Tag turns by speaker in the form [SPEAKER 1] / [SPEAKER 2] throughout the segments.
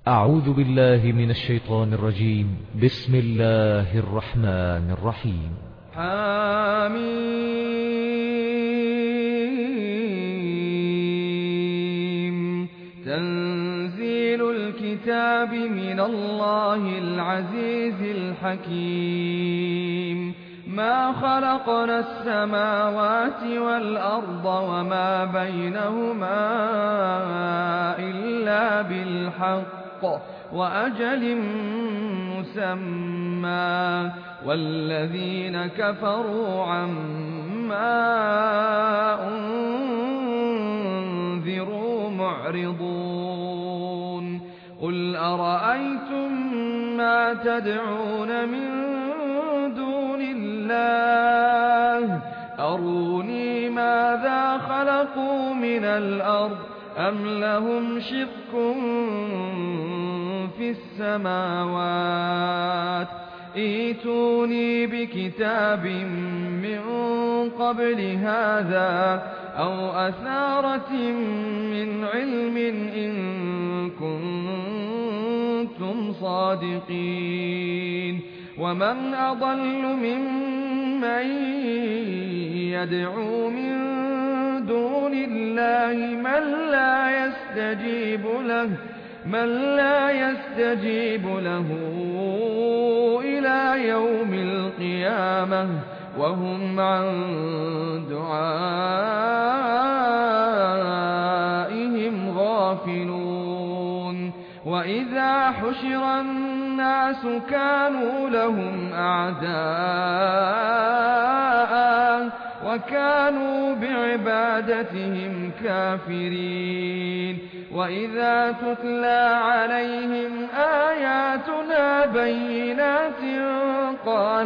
[SPEAKER 1] أعوذ بالله من الشيطان الرجيم. بسم الله الرحمن الرحيم.
[SPEAKER 2] حميم. تنزيل الكتاب من الله العزيز الحكيم. ما خلقنا السماوات والأرض وما بينهما إلا بالحق وأجل مسمى، والذين كفروا عما أنذروا معرضون. قل أرأيتم ما تدعون من دون الله أروني ماذا خلقوا من الأرض أم لهم شرك في السماوات ائتوني بكتاب من قبل هذا أو أثارة من علم إن كنتم صادقين. ومن أضل ممن يدعو من دون الله من لا يستجيب له إلى يوم القيامة وهم عن دعائهم غافلون. وإذا حشر الناس كانوا لهم أعداء وكانوا بعبادتهم كافرين. وإذا تتلى عليهم آياتنا بينات قال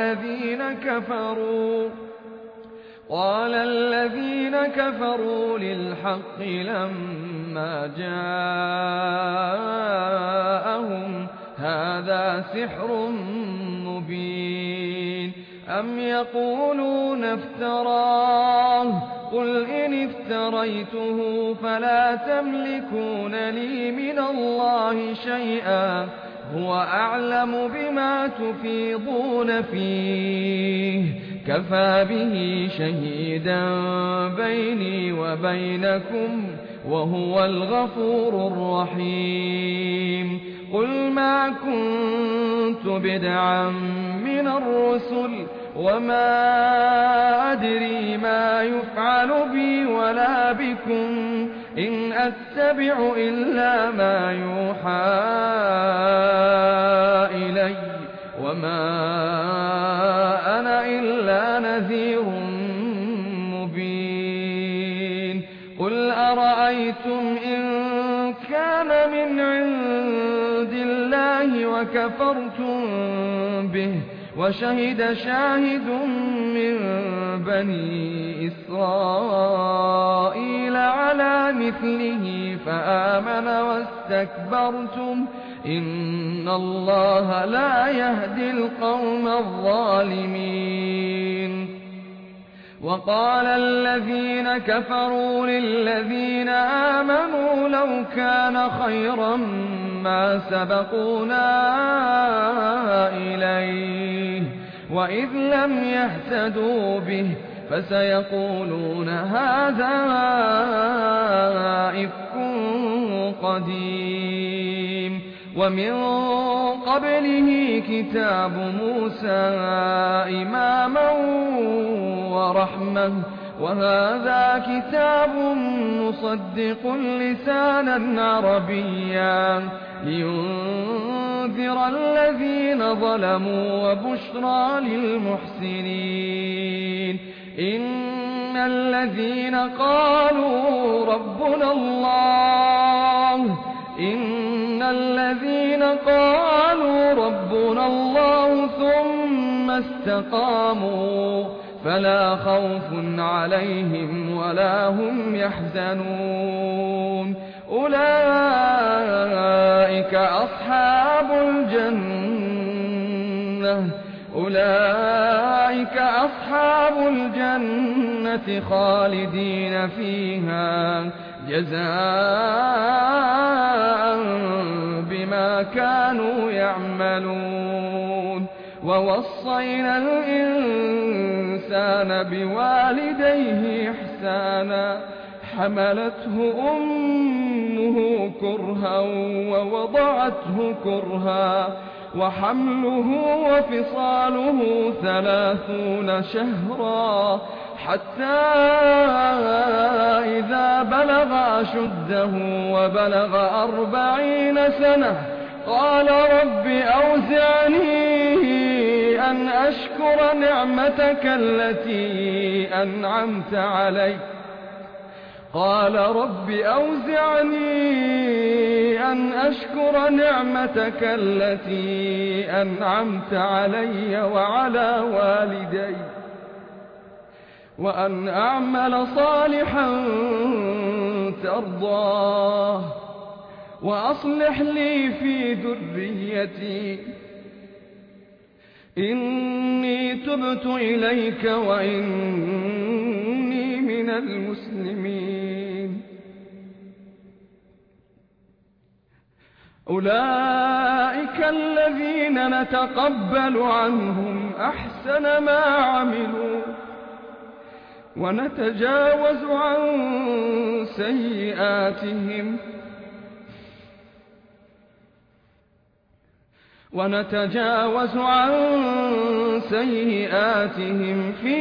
[SPEAKER 2] الذين كفروا للحق لما جاءهم هذا سحر مبين. أم يقولون افتراه قل إن افتريته فلا تملكون لي من الله شيئا هو أعلم بما تفيضون فيه كفى به شهيدا بيني وبينكم وهو الغفور الرحيم. قل ما كنت بدعا من الرسل وما أدري ما يفعل بي ولا بكم إن أتبع إلا ما يوحى إلي وما أنا إلا نذير مبين. قل أرأيتم إن كان من عند الله وكفرتم به وشهد شاهد من بني إسرائيل على مثله فآمن واستكبرتم إن الله لا يهدي القوم الظالمين. وقال الذين كفروا للذين آمنوا لو كان خيرا ما سبقونا إليه وإذ لم يهتدوا به فسيقولون هذا إفك قديم. ومن قبله كتاب موسى إماما ورحمة وهذا كتاب مصدق لسانا عربيا لينذر الذين ظلموا وبشرى للمحسنين. إن الذين قالوا ربنا الله ثم استقاموا فلا خوف عليهم ولا هم يحزنون. أولئك أصحاب الجنة خالدين فيها جزاء بما كانوا يعملون ووصينا الإنسان بوالديه إحسانا حملته أمه كرها ووضعته كرها وحمله وفصاله 30 شهرا حتى إذا بلغ أشده وبلغ 40 سنة قال رب أوزعني أن أشكر نعمتك التي أنعمت علي قال رب أوزعني أن أشكر نعمتك التي أنعمت علي وعلى والدي وأن أعمل صالحا ترضاه وأصلح لي في ذريتي إني تبت إليك وإني من المسلمين أولئك الذين نتقبل عنهم أحسن ما عملوا ونتجاوز عن سيئاتهم في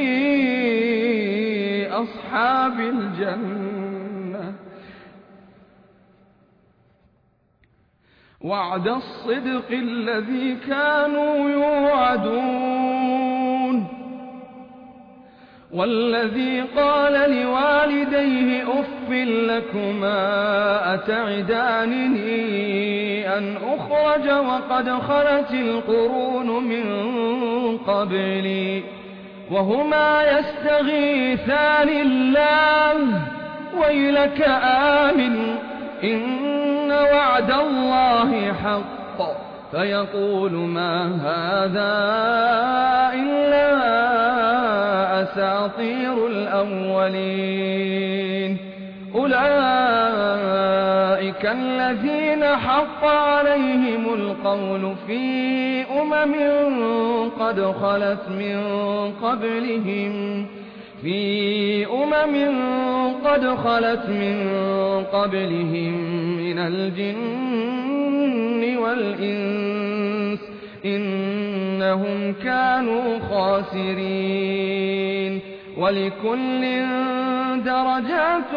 [SPEAKER 2] أصحاب الجنة وعد الصدق الذي كانوا يوعدون والذي قال لوالديه أف لكما أتعدانني أن أخرج وقد خلت القرون من قبلي وهما يستغيثان الله ويلك آمن إن وعد الله حق فيقول ما هذا إلا أساطير الأولين أولئك الذين حق عليهم القول في قد خلت من قبلهم من الجن والإنس إنهم كانوا خاسرين ولكل درجات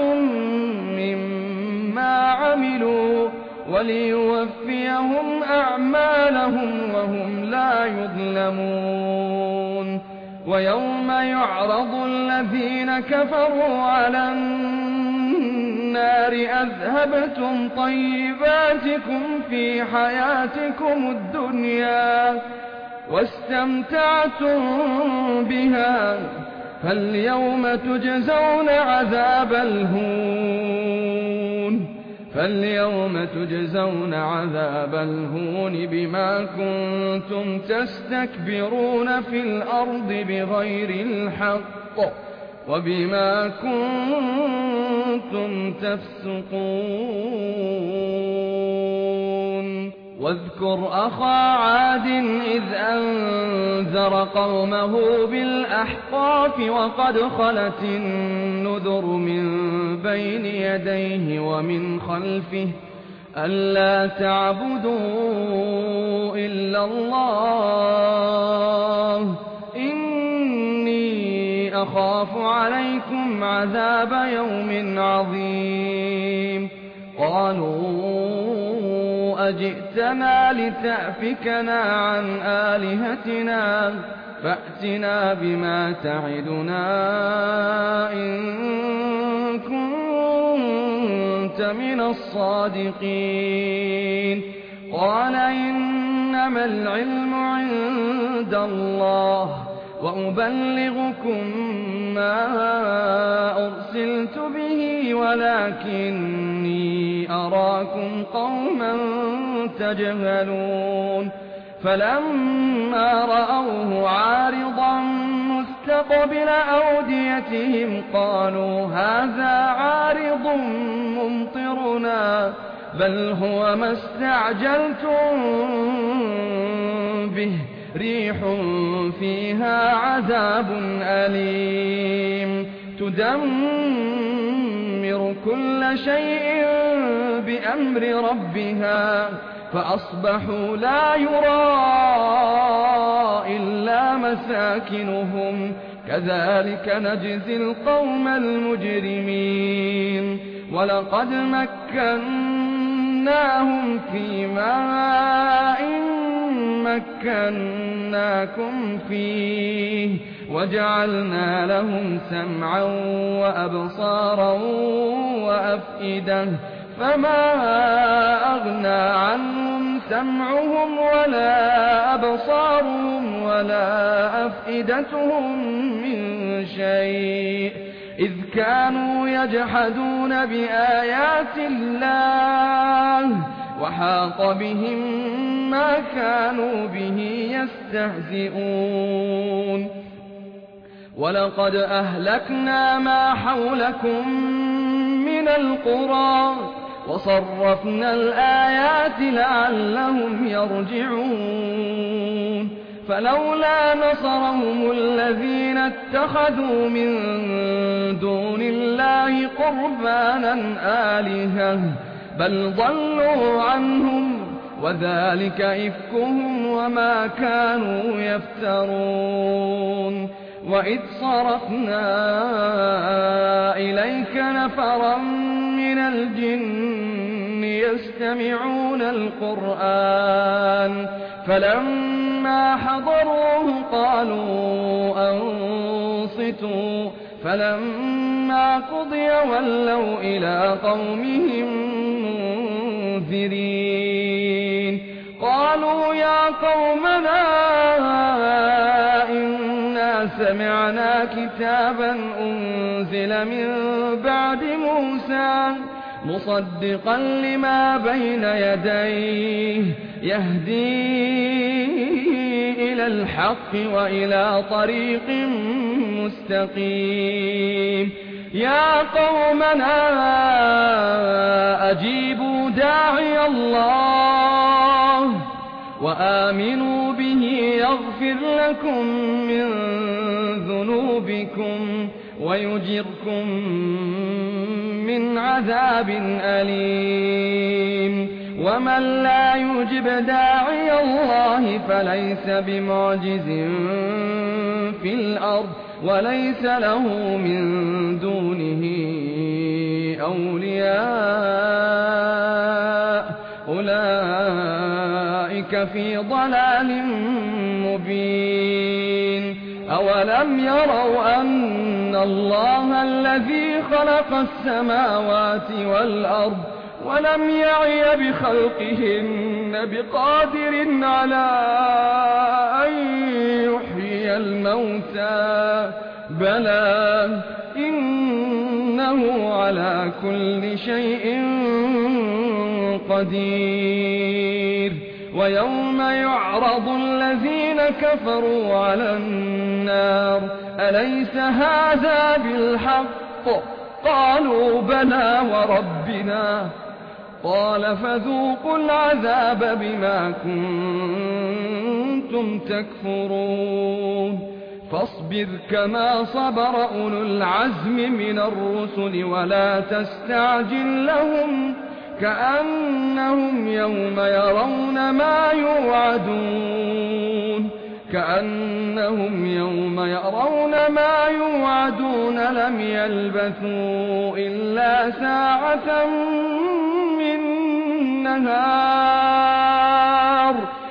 [SPEAKER 2] مما عملوا وليوفيهم أعمالهم وهم لا يظلمون ويوم يعرض الذين كفروا على النار أذهبتم طيباتكم في حياتكم الدنيا واستمتعتم بها فاليوم تجزون عذاب الهون بما كنتم تستكبرون في الأرض بغير الحق وبما كنتم تفسقون واذكر أخا عاد إذ أنذر قومه بالأحقاف وقد خلت النذر من بين يديه ومن خلفه ألا تعبدوا إلا الله إني أخاف عليكم عذاب يوم عظيم قالوا أجئتنا لتأفكنا عن آلهتنا فأتنا بما تعدنا إن كنت من الصادقين قال إنما العلم عند الله وأبلغكم ما أرسلت به ولكني أراكم قوما تجهلون فلما رأوه عارضا مستقبل أوديتهم قالوا هذا عارض ممطرنا بل هو ما استعجلتم به ريح فيها عذاب أليم تدمر كل شيء بأمر ربها فأصبحوا لا يرى إلا مساكنهم كذلك نجزي القوم المجرمين ولقد مكناهم في ماء مكناكم فيه وجعلنا لهم سمعا وأبصارا وأفئدة فما أغنى عنهم سمعهم ولا أبصارهم ولا أفئدتهم من شيء إذ كانوا يجحدون بآيات الله وحاق بهم ما كانوا به يستهزئون ولقد أهلكنا ما حولكم من القرى وصرفنا الآيات لعلهم يرجعون فلولا نصرهم الذين اتخذوا من دون الله قربانا آلهة بل ضلوا عنهم وذلك إفكهم وما كانوا يفترون وإذ صرفنا إليك نفرا من الجن يستمعون القرآن فلما حضروه قالوا أنصتوا فلما قضي ولوا إلى قومهم منذرين قالوا يا قومنا إنا سمعنا كتابا أنزل من بعد موسى مصدقا لما بين يديه يهدي إلى الحق وإلى طريق مستقيم يا قومنا أجيبوا داعي الله وآمنوا به يغفر لكم من ذنوبكم ويجركم من عذاب أليم ومن لا يجب داعي الله فليس بمعجز في الأرض وليس له من دونه أولياء أولئك في ضلال مبين أولم يروا أن الله الذي خلق السماوات والأرض ولم يعي بخلقهن بقادر على أن يحيي الموتى بلى إنه على كل شيء قدير ويوم يعرض الذين كفروا على النار أليس هذا بالحق قالوا بلى وربنا قال فذوقوا العذاب بما كنتم تكفرون فاصبر كما صبر أولو العزم من الرسل ولا تستعجل لهم كأنهم يوم يرون ما يوعدون لم يلبثوا إلا ساعة من نهار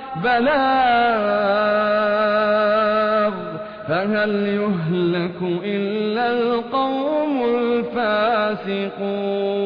[SPEAKER 2] بلاغ فهل يهلك إلا القوم الفاسقون